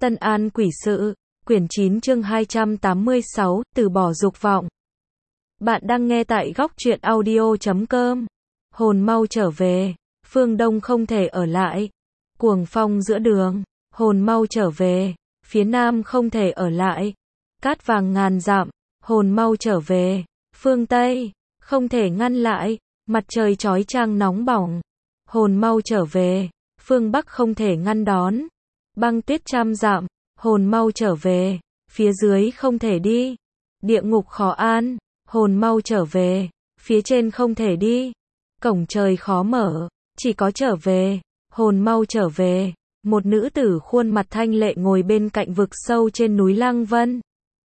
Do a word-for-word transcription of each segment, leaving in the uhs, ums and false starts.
Tân An Quỷ Sự, quyển chín chương hai trăm tám mươi sáu, từ bỏ dục vọng. Bạn đang nghe tại góc truyện audio chấm com. Hồn mau trở về, phương Đông không thể ở lại. Cuồng phong giữa đường, hồn mau trở về, phía Nam không thể ở lại. Cát vàng ngàn dặm, hồn mau trở về, phương Tây không thể ngăn lại. Mặt trời chói chang nóng bỏng, hồn mau trở về, phương Bắc không thể ngăn đón. Băng tuyết trăm dặm, hồn mau trở về, phía dưới không thể đi. Địa ngục khó an, hồn mau trở về, phía trên không thể đi. Cổng trời khó mở, chỉ có trở về, hồn mau trở về. Một nữ tử khuôn mặt thanh lệ ngồi bên cạnh vực sâu trên núi Lăng Vân.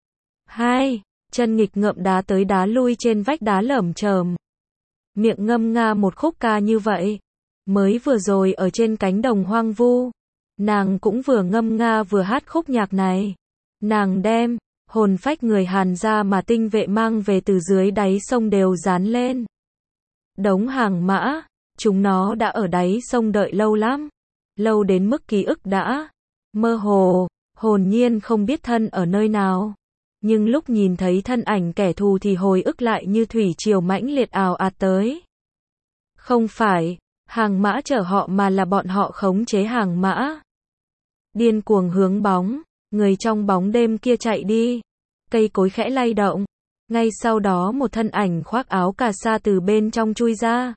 Hai, chân nghịch ngợm đá tới đá lui trên vách đá lởm chởm. Miệng ngâm nga một khúc ca như vậy. Mới vừa rồi ở trên cánh đồng hoang vu, nàng cũng vừa ngâm nga vừa hát khúc nhạc này. Nàng đem hồn phách người Hàn gia mà tinh vệ mang về từ dưới đáy sông đều dán lên đống hàng mã. Chúng nó đã ở đáy sông đợi lâu lắm, lâu đến mức ký ức đã mơ hồ, hồn nhiên không biết thân ở nơi nào. Nhưng lúc nhìn thấy thân ảnh kẻ thù thì hồi ức lại như thủy triều mãnh liệt ào ạt tới. Không phải hàng mã chở họ mà là bọn họ khống chế hàng mã. Điên cuồng hướng bóng, người trong bóng đêm kia chạy đi. Cây cối khẽ lay động. Ngay sau đó một thân ảnh khoác áo cà sa từ bên trong chui ra.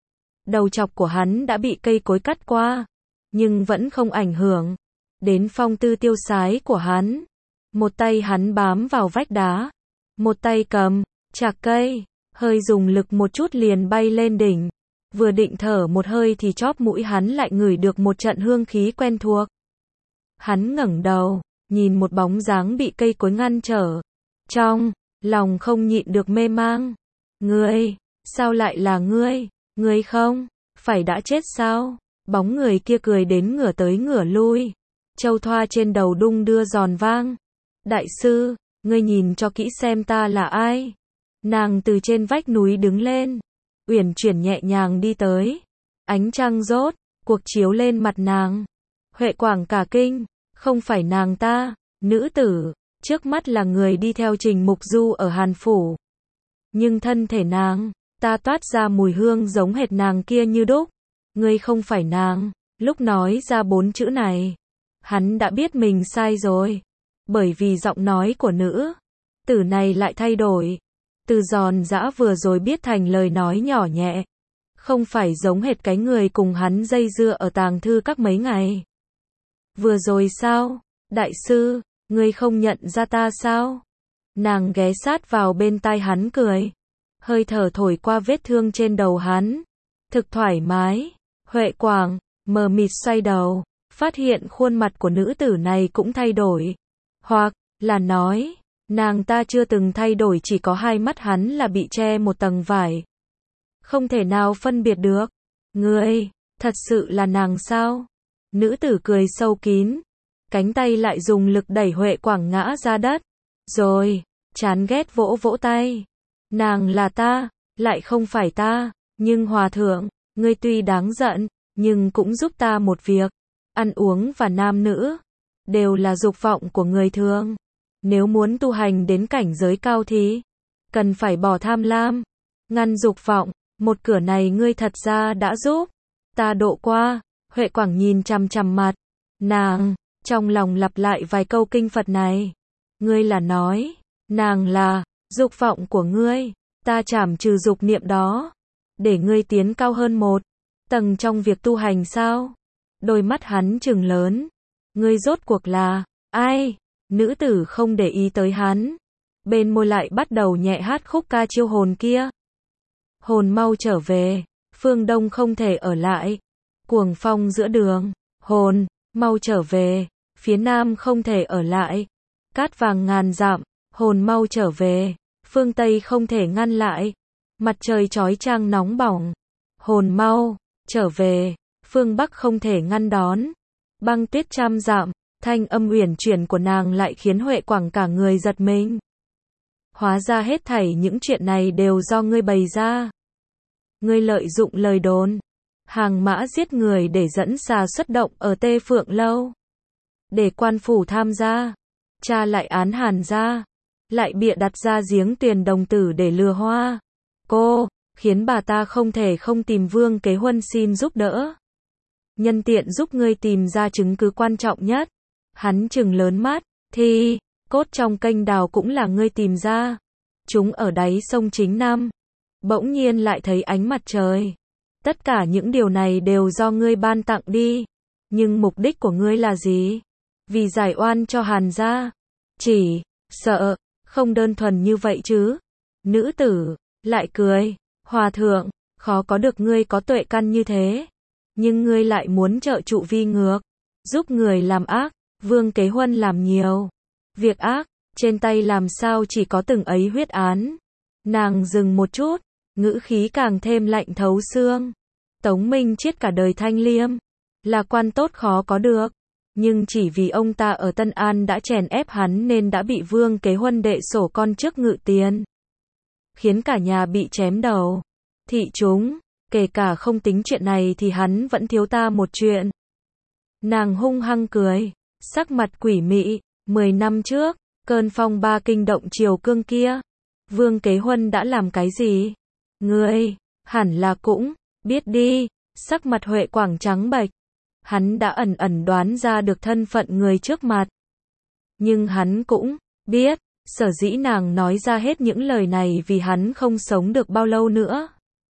Đầu chọc của hắn đã bị cây cối cắt qua, nhưng vẫn không ảnh hưởng đến phong tư tiêu sái của hắn. Một tay hắn bám vào vách đá, một tay cầm chạc cây, hơi dùng lực một chút liền bay lên đỉnh. Vừa định thở một hơi thì chóp mũi hắn lại ngửi được một trận hương khí quen thuộc. Hắn ngẩng đầu, nhìn một bóng dáng bị cây cối ngăn trở. Trong lòng không nhịn được mê mang. Ngươi, sao lại là ngươi? Ngươi không phải đã chết sao? Bóng người kia cười đến ngửa tới ngửa lui. Châu thoa trên đầu đung đưa giòn vang. Đại sư, ngươi nhìn cho kỹ xem ta là ai? Nàng từ trên vách núi đứng lên, uyển chuyển nhẹ nhàng đi tới. Ánh trăng rốt cuộc chiếu lên mặt nàng. Huệ Quảng cả kinh, không phải nàng ta. Nữ tử trước mắt là người đi theo Trình Mục Du ở Hàn Phủ. Nhưng thân thể nàng ta toát ra mùi hương giống hệt nàng kia như đúc. Ngươi không phải nàng. Lúc nói ra bốn chữ này, hắn đã biết mình sai rồi. Bởi vì giọng nói của nữ tử này lại thay đổi. Từ giòn giã vừa rồi biết thành lời nói nhỏ nhẹ. Không phải giống hệt cái người cùng hắn dây dưa ở tàng thư các mấy ngày. Vừa rồi sao? Đại sư, ngươi không nhận ra ta sao? Nàng ghé sát vào bên tai hắn cười. Hơi thở thổi qua vết thương trên đầu hắn. Thực thoải mái. Huệ Quảng mờ mịt xoay đầu, phát hiện khuôn mặt của nữ tử này cũng thay đổi. Hoặc là nói, nàng ta chưa từng thay đổi, chỉ có hai mắt hắn là bị che một tầng vải. Không thể nào phân biệt được. Ngươi, thật sự là nàng sao? Nữ tử cười sâu kín, cánh tay lại dùng lực đẩy Huệ Quảng ngã ra đất. Rồi, chán ghét vỗ vỗ tay. Nàng là ta, lại không phải ta. Nhưng hòa thượng, ngươi tuy đáng giận, nhưng cũng giúp ta một việc. Ăn uống và nam nữ đều là dục vọng của người thường. Nếu muốn tu hành đến cảnh giới cao thì cần phải bỏ tham lam, ngăn dục vọng. Một cửa này ngươi thật ra đã giúp ta độ qua. Huệ Quảng nhìn chằm chằm mặt nàng, trong lòng lặp lại vài câu kinh Phật này. Ngươi là nói, nàng là dục vọng của ngươi. Ta trảm trừ dục niệm đó, để ngươi tiến cao hơn một tầng trong việc tu hành sao? Đôi mắt hắn trừng lớn. Ngươi rốt cuộc là ai? Nữ tử không để ý tới hắn, bên môi lại bắt đầu nhẹ hát khúc ca chiêu hồn kia. Hồn mau trở về, phương Đông không thể ở lại. Cuồng phong giữa đường, hồn mau trở về, phía Nam không thể ở lại. Cát vàng ngàn dặm, hồn mau trở về, phương Tây không thể ngăn lại. Mặt trời chói chang nóng bỏng, hồn mau trở về, phương Bắc không thể ngăn đón. Băng tuyết trăm dặm, thanh âm uyển chuyển của nàng lại khiến Huệ Quảng cả người giật mình. Hóa ra hết thảy những chuyện này đều do ngươi bày ra. Ngươi lợi dụng lời đồn hàng mã giết người để dẫn xà xuất động ở Tê Phượng Lâu. để quan phủ tham gia, cha lại án Hàn gia, lại bịa đặt ra giếng Tuyền đồng tử để lừa Hoa cô, khiến bà ta không thể không tìm Vương Kế Huân xin giúp đỡ. Nhân tiện giúp ngươi tìm ra chứng cứ quan trọng nhất. Hắn trừng lớn mắt, thì, cốt trong kênh đào cũng là ngươi tìm ra. Chúng ở đáy sông Chính Nam. Bỗng nhiên lại thấy ánh mặt trời. Tất cả những điều này đều do ngươi ban tặng đi. Nhưng mục đích của ngươi là gì? Vì giải oan cho Hàn gia. Chỉ, sợ, không đơn thuần như vậy chứ. Nữ tử, lại cười, hòa thượng, khó có được ngươi có tuệ căn như thế. Nhưng ngươi lại muốn trợ trụ vi ngược, giúp người làm ác. Vương Kế Huân làm nhiều việc ác, trên tay làm sao chỉ có từng ấy huyết án. Nàng dừng một chút, ngữ khí càng thêm lạnh thấu xương. Tống Minh Chiết cả đời thanh liêm, là quan tốt khó có được. Nhưng chỉ vì ông ta ở Tân An đã chèn ép hắn nên đã bị Vương Kế Huân đệ sổ con trước ngự tiền. Khiến cả nhà bị chém đầu. Thị chúng, kể cả không tính chuyện này thì hắn vẫn thiếu ta một chuyện. Nàng hung hăng cười, sắc mặt quỷ mị. Mười năm trước, cơn phong ba kinh động triều cương kia, Vương Kế Huân đã làm cái gì? Ngươi, hẳn là cũng, biết đi. Sắc mặt Huệ Quảng trắng bệch. Hắn đã ẩn ẩn đoán ra được thân phận người trước mặt. Nhưng hắn cũng biết, sở dĩ nàng nói ra hết những lời này vì hắn không sống được bao lâu nữa.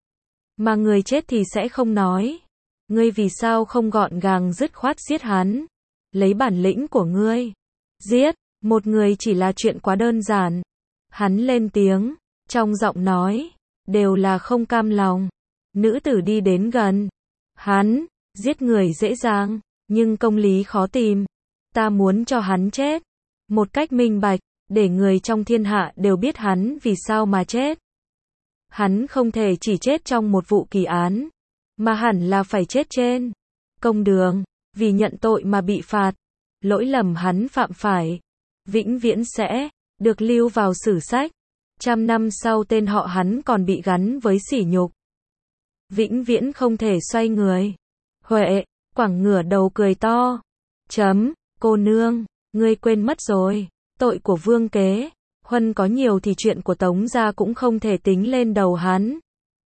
Mà người chết thì sẽ không nói. Ngươi vì sao không gọn gàng dứt khoát giết hắn? Lấy bản lĩnh của ngươi. Giết, một người chỉ là chuyện quá đơn giản. Hắn lên tiếng, trong giọng nói, đều là không cam lòng. Nữ tử đi đến gần. Hắn, giết người dễ dàng, nhưng công lý khó tìm. Ta muốn cho hắn chết. Một cách minh bạch, để người trong thiên hạ đều biết hắn vì sao mà chết. Hắn không thể chỉ chết trong một vụ kỳ án, mà hẳn là phải chết trên công đường, vì nhận tội mà bị phạt. Lỗi lầm hắn phạm phải, vĩnh viễn sẽ được lưu vào sử sách. Trăm năm sau tên họ hắn còn bị gắn với sỉ nhục. Vĩnh viễn không thể xoay người. Huệ Quảng ngửa đầu cười to. Chấm, cô nương, ngươi quên mất rồi. Tội của Vương Kế Huân có nhiều thì chuyện của Tống gia cũng không thể tính lên đầu hắn.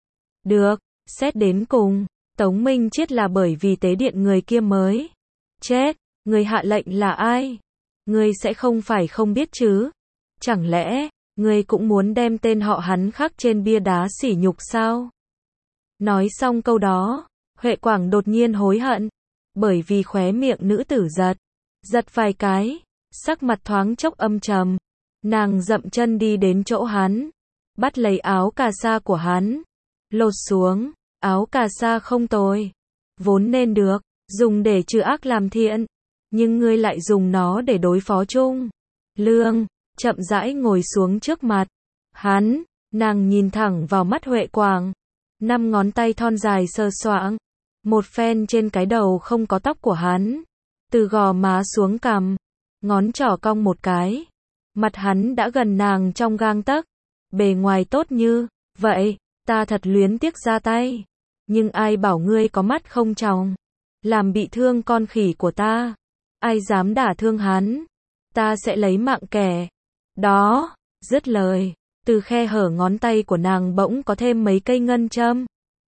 Được, xét đến cùng, Tống Minh Chiết là bởi vì tế điện người kia mới chết. Người hạ lệnh là ai? Ngươi sẽ không phải không biết chứ? Chẳng lẽ, ngươi cũng muốn đem tên họ hắn khắc trên bia đá sỉ nhục sao? Nói xong câu đó, Huệ Quảng đột nhiên hối hận. Bởi vì khóe miệng nữ tử giật. Giật vài cái. Sắc mặt thoáng chốc âm trầm. Nàng dậm chân đi đến chỗ hắn. Bắt lấy áo cà sa của hắn. Lột xuống. Áo cà sa không tồi. Vốn nên được, dùng để trừ ác làm thiện. Nhưng ngươi lại dùng nó để đối phó chung. Lương, chậm rãi ngồi xuống trước mặt. Hắn, nàng nhìn thẳng vào mắt Huệ Quảng. Năm ngón tay thon dài sờ soạng. Một phen trên cái đầu không có tóc của hắn. Từ gò má xuống cằm. Ngón trỏ cong một cái. Mặt hắn đã gần nàng trong gang tấc. Bề ngoài tốt như vậy, ta thật luyến tiếc ra tay. Nhưng ai bảo ngươi có mắt không tròng, làm bị thương con khỉ của ta. Ai dám đả thương hắn, ta sẽ lấy mạng kẻ đó. Dứt lời, từ khe hở ngón tay của nàng bỗng có thêm mấy cây ngân châm.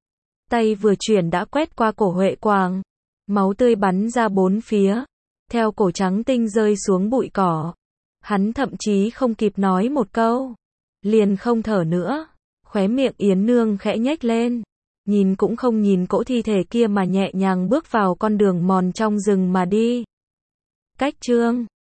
Tay vừa chuyển đã quét qua cổ Huệ Quảng. Máu tươi bắn ra bốn phía, theo cổ trắng tinh rơi xuống bụi cỏ. Hắn thậm chí không kịp nói một câu, liền không thở nữa. Khóe miệng Yến Nương khẽ nhếch lên, nhìn cũng không nhìn cỗ thi thể kia mà nhẹ nhàng bước vào con đường mòn trong rừng mà đi. Cách chương